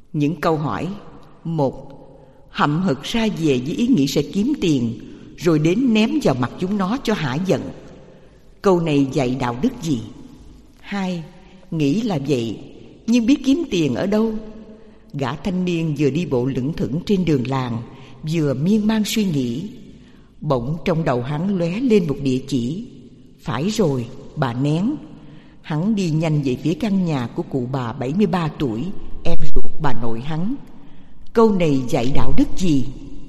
Những câu hỏi: 1. Hậm hực ra về với ý nghĩ sẽ kiếm tiền, rồi đến ném vào mặt chúng nó cho hả giận. Câu này dạy đạo đức gì? 2. Nghĩ là vậy, nhưng biết kiếm tiền ở đâu? Gã thanh niên vừa đi bộ lững thững trên đường làng, vừa miên man suy nghĩ. Bỗng trong đầu hắn lóe lên một địa chỉ. Phải rồi, bà Nén. Hắn đi nhanh về phía căn nhà của cụ bà 73 tuổi, em ruột bà nội hắn. Câu này dạy đạo đức gì?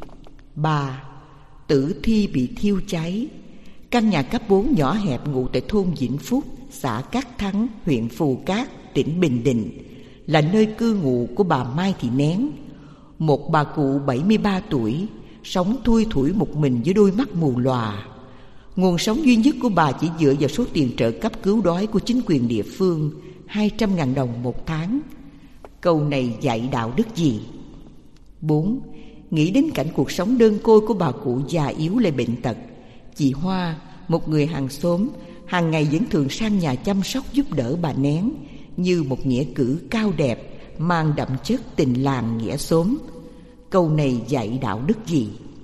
3. Tử thi bị thiêu cháy. Căn nhà cấp 4 nhỏ hẹp ngụ tại thôn Vĩnh Phúc, xã Cát Thắng, huyện Phù Cát, tỉnh Bình Định, là nơi cư ngụ của bà Mai Thị Nén, một bà cụ 73 tuổi, sống thui thủi một mình với đôi mắt mù lòa. Nguồn sống duy nhất của bà chỉ dựa vào số tiền trợ cấp cứu đói của chính quyền địa phương, 200.000 đồng một tháng. Câu này dạy đạo đức gì? 4. Nghĩ đến cảnh cuộc sống đơn côi của bà cụ già yếu lại bệnh tật. Chị Hoa, một người hàng xóm, hàng ngày vẫn thường sang nhà chăm sóc giúp đỡ bà Nén, như một nghĩa cử cao đẹp, mang đậm chất tình làng nghĩa xóm. Câu này dạy đạo đức gì?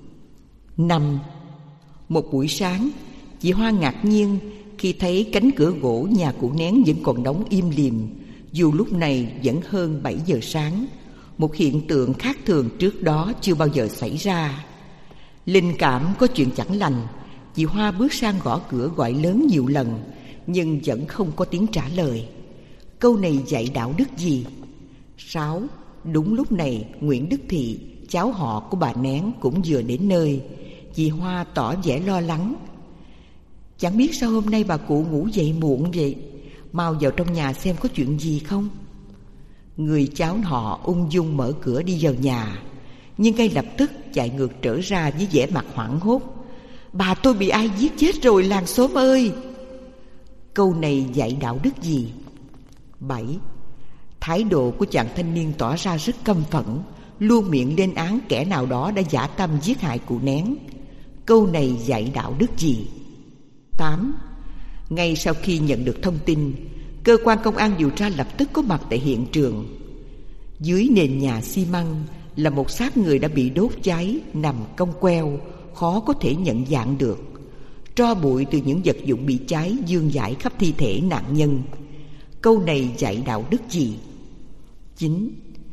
5. Một buổi sáng, chị Hoa ngạc nhiên khi thấy cánh cửa gỗ nhà cụ Nén vẫn còn đóng im lìm, dù lúc này vẫn hơn 7 giờ sáng. Một hiện tượng khác thường trước đó chưa bao giờ xảy ra. Linh cảm có chuyện chẳng lành, chị Hoa bước sang gõ cửa gọi lớn nhiều lần, nhưng vẫn không có tiếng trả lời. Câu này dạy đạo đức gì? 6. Đúng lúc này, Nguyễn Đức Thị, cháu họ của bà Nén, cũng vừa đến nơi. Chị Hoa tỏ vẻ lo lắng. Chẳng biết sao hôm nay bà cụ ngủ dậy muộn vậy, mau vào trong nhà xem có chuyện gì không. Người cháu họ ung dung mở cửa đi vào nhà, nhưng ngay lập tức chạy ngược trở ra với vẻ mặt hoảng hốt. Bà tôi bị ai giết chết rồi làng xóm ơi! Câu này dạy đạo đức gì? 7. Thái độ của chàng thanh niên tỏ ra rất căm phẫn, luôn miệng lên án kẻ nào đó đã dã tâm giết hại cụ Nén. Câu này dạy đạo đức gì? 8. Ngay sau khi nhận được thông tin, cơ quan công an điều tra lập tức có mặt tại hiện trường. Dưới nền nhà xi măng là một xác người đã bị đốt cháy, nằm cong queo, khó có thể nhận dạng được. Tro bụi từ những vật dụng bị cháy vương vãi khắp thi thể nạn nhân. Câu này dạy đạo đức gì? 9.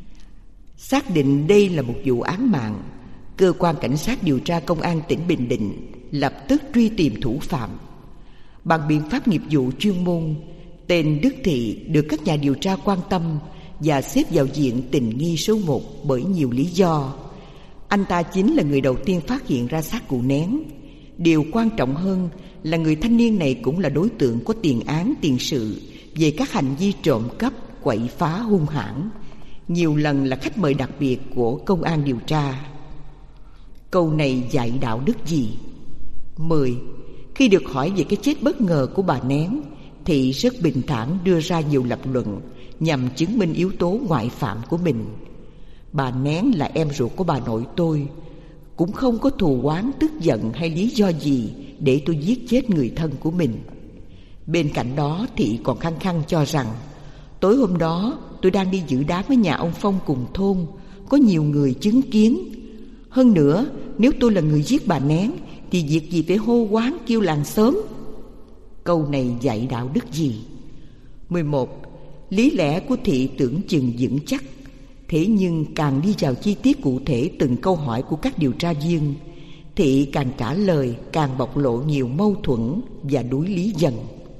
Xác định đây là một vụ án mạng, cơ quan cảnh sát điều tra công an tỉnh Bình Định lập tức truy tìm thủ phạm. Bằng biện pháp nghiệp vụ chuyên môn, tên Đức Thị được các nhà điều tra quan tâm và xếp vào diện tình nghi số 1 bởi nhiều lý do. Anh ta chính là người đầu tiên phát hiện ra xác cụ Nén. Điều quan trọng hơn là người thanh niên này cũng là đối tượng có tiền án tiền sự về các hành vi trộm cắp, quậy phá hung hãn, nhiều lần là khách mời đặc biệt của công an điều tra. Câu này dạy đạo đức gì? 10. Khi được hỏi về cái chết bất ngờ của bà Nén, Thị rất bình thản đưa ra nhiều lập luận nhằm chứng minh yếu tố ngoại phạm của mình. Bà Nén là em ruột của bà nội tôi, cũng không có thù oán, tức giận hay lý do gì để tôi giết chết người thân của mình. Bên cạnh đó, Thị còn khăng khăng cho rằng tối hôm đó tôi đang đi dự đám với nhà ông Phong cùng thôn, có nhiều người chứng kiến. Hơn nữa, nếu tôi là người giết bà Nén thì việc gì phải hô hoán kêu làng xóm. Câu này dạy đạo đức gì? 11. Lý lẽ của Thị tưởng chừng vững chắc, thế nhưng càng đi vào chi tiết cụ thể từng câu hỏi của các điều tra viên, Thị càng trả lời càng bộc lộ nhiều mâu thuẫn và đuối lý dần.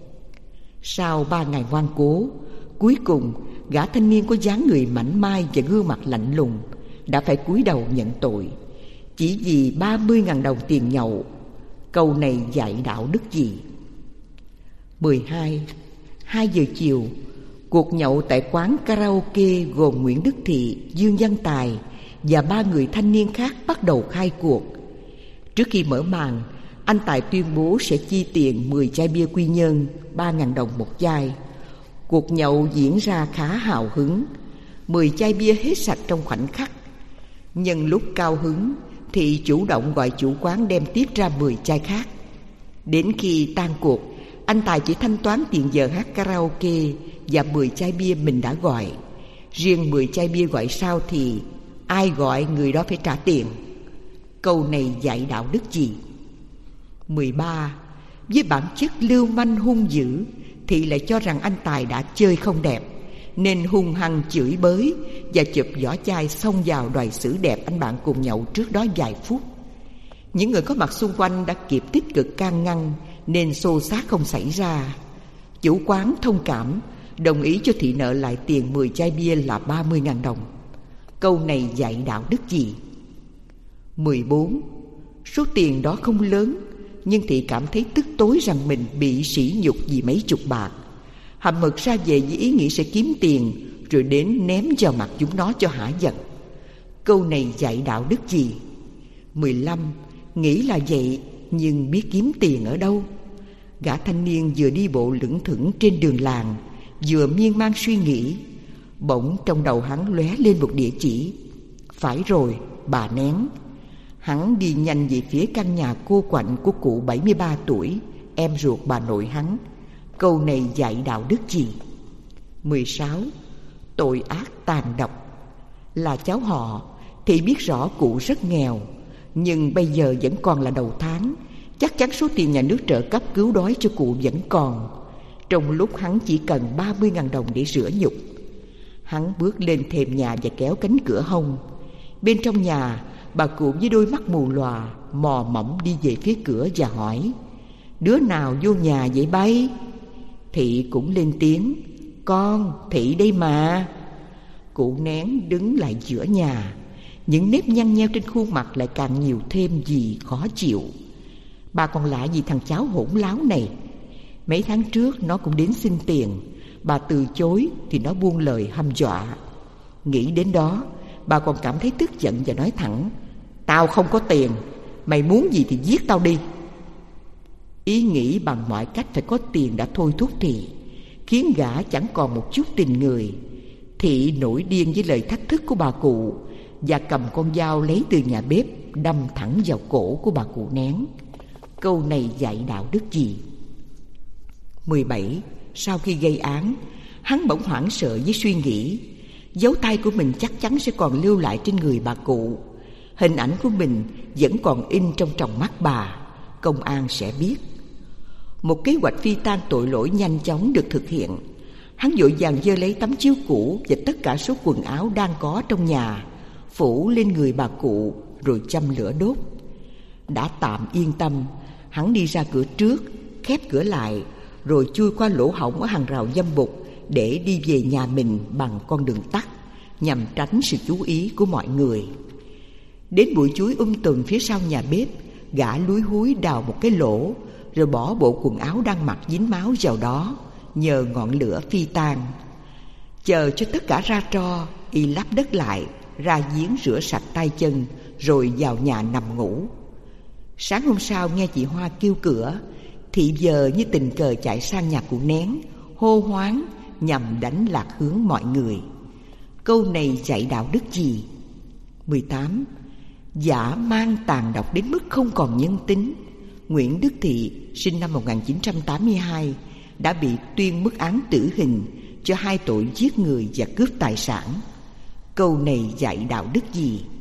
Sau 3 ngày ngoan cố, cuối cùng gã thanh niên có dáng người mảnh mai và gương mặt lạnh lùng đã phải cúi đầu nhận tội, chỉ vì 30.000 đồng tiền nhậu. Câu này dạy đạo đức gì? 12. 2 giờ chiều, cuộc nhậu tại quán karaoke gồm Nguyễn Đức Thị, Dương Văn Tài và 3 người thanh niên khác bắt đầu khai cuộc. Trước khi mở màn, anh Tài tuyên bố sẽ chi tiền 10 chai bia Quy Nhơn, 3.000 đồng một chai. Cuộc nhậu diễn ra khá hào hứng, 10 chai bia hết sạch trong khoảnh khắc. Nhân lúc cao hứng, Thị chủ động gọi chủ quán đem tiếp ra 10 chai khác. Đến khi tan cuộc, anh Tài chỉ thanh toán tiền giờ hát karaoke và 10 chai bia mình đã gọi. Riêng 10 chai bia gọi sao thì ai gọi người đó phải trả tiền. Câu này dạy đạo đức gì? 13. Với bản chất lưu manh hung dữ, Thị lại cho rằng anh Tài đã chơi không đẹp, nên hung hăng chửi bới và chụp vỏ chai xông vào đòi xử đẹp anh bạn cùng nhậu trước đó vài phút. Những người có mặt xung quanh đã kịp tích cực can ngăn, nên xô xát không xảy ra. Chủ quán thông cảm, đồng ý cho Thị nợ lại tiền 10 chai bia là 30.000 đồng. Câu này dạy đạo đức gì? 14. Số tiền đó không lớn, nhưng Thị cảm thấy tức tối rằng mình bị sỉ nhục vì mấy chục bạc. Hậm hực ra về với ý nghĩ sẽ kiếm tiền, rồi đến ném vào mặt chúng nó cho hả giận. Câu này dạy đạo đức gì? 15. Nghĩ là vậy, nhưng biết kiếm tiền ở đâu? Gã thanh niên vừa đi bộ lững thững trên đường làng, vừa miên man suy nghĩ. Bỗng trong đầu hắn lóe lên một địa chỉ. Phải rồi, bà Nén. Hắn đi nhanh về phía căn nhà cô quạnh của cụ 73 tuổi, em ruột bà nội hắn. Câu này dạy đạo đức gì? 16. Tội ác tàn độc. Là cháu họ, Thị biết rõ cụ rất nghèo, nhưng bây giờ vẫn còn là đầu tháng, chắc chắn số tiền nhà nước trợ cấp cứu đói cho cụ vẫn còn. Trong lúc hắn chỉ cần 30.000 đồng để rửa nhục. Hắn bước lên thềm nhà và kéo cánh cửa hông. Bên trong nhà, bà cụ với đôi mắt mù lòa mò mẫm đi về phía cửa và hỏi: Đứa nào vô nhà vậy bay? Thị cũng lên tiếng: Con, Thị đây mà. Cụ Nén đứng lại giữa nhà, những nếp nhăn nheo trên khuôn mặt lại càng nhiều thêm vì khó chịu. Bà còn lạ gì thằng cháu hỗn láo này. Mấy tháng trước nó cũng đến xin tiền, bà từ chối thì nó buông lời hăm dọa. Nghĩ đến đó, bà còn cảm thấy tức giận và nói thẳng: Tao không có tiền, mày muốn gì thì giết tao đi. Ý nghĩ bằng mọi cách phải có tiền đã thôi thúc Thị, khiến gã chẳng còn một chút tình người. Thị nổi điên với lời thách thức của bà cụ và cầm con dao lấy từ nhà bếp đâm thẳng vào cổ của bà cụ Nén. Câu này dạy đạo đức gì? 17. Sau khi gây án, hắn bỗng hoảng sợ với suy nghĩ dấu tay của mình chắc chắn sẽ còn lưu lại trên người bà cụ. Hình ảnh của mình vẫn còn in trong tròng mắt bà. Công an sẽ biết. Một kế hoạch phi tang tội lỗi nhanh chóng được thực hiện. Hắn vội vàng giơ lấy tấm chiếu cũ và tất cả số quần áo đang có trong nhà, phủ lên người bà cụ rồi châm lửa đốt. Đã tạm yên tâm, hắn đi ra cửa trước, khép cửa lại, rồi chui qua lỗ hổng ở hàng rào dâm bụt để đi về nhà mình bằng con đường tắt, nhằm tránh sự chú ý của mọi người. Đến bụi chuối tùm phía sau nhà bếp, gã lúi húi đào một cái lỗ, rồi bỏ bộ quần áo đang mặc dính máu vào đó, nhờ ngọn lửa phi tang. Chờ cho tất cả ra tro, y lấp đất lại, ra giếng rửa sạch tay chân, rồi vào nhà nằm ngủ. Sáng hôm sau nghe chị Hoa kêu cửa, Thị giờ như tình cờ chạy sang nhà cụ Nén, hô hoáng nhằm đánh lạc hướng mọi người. Câu này dạy đạo đức gì? 18. Dã man tàn độc đến mức không còn nhân tính. Nguyễn Đức Thị, sinh năm 1982, đã bị tuyên mức án tử hình cho 2 tội giết người và cướp tài sản. Câu này dạy đạo đức gì?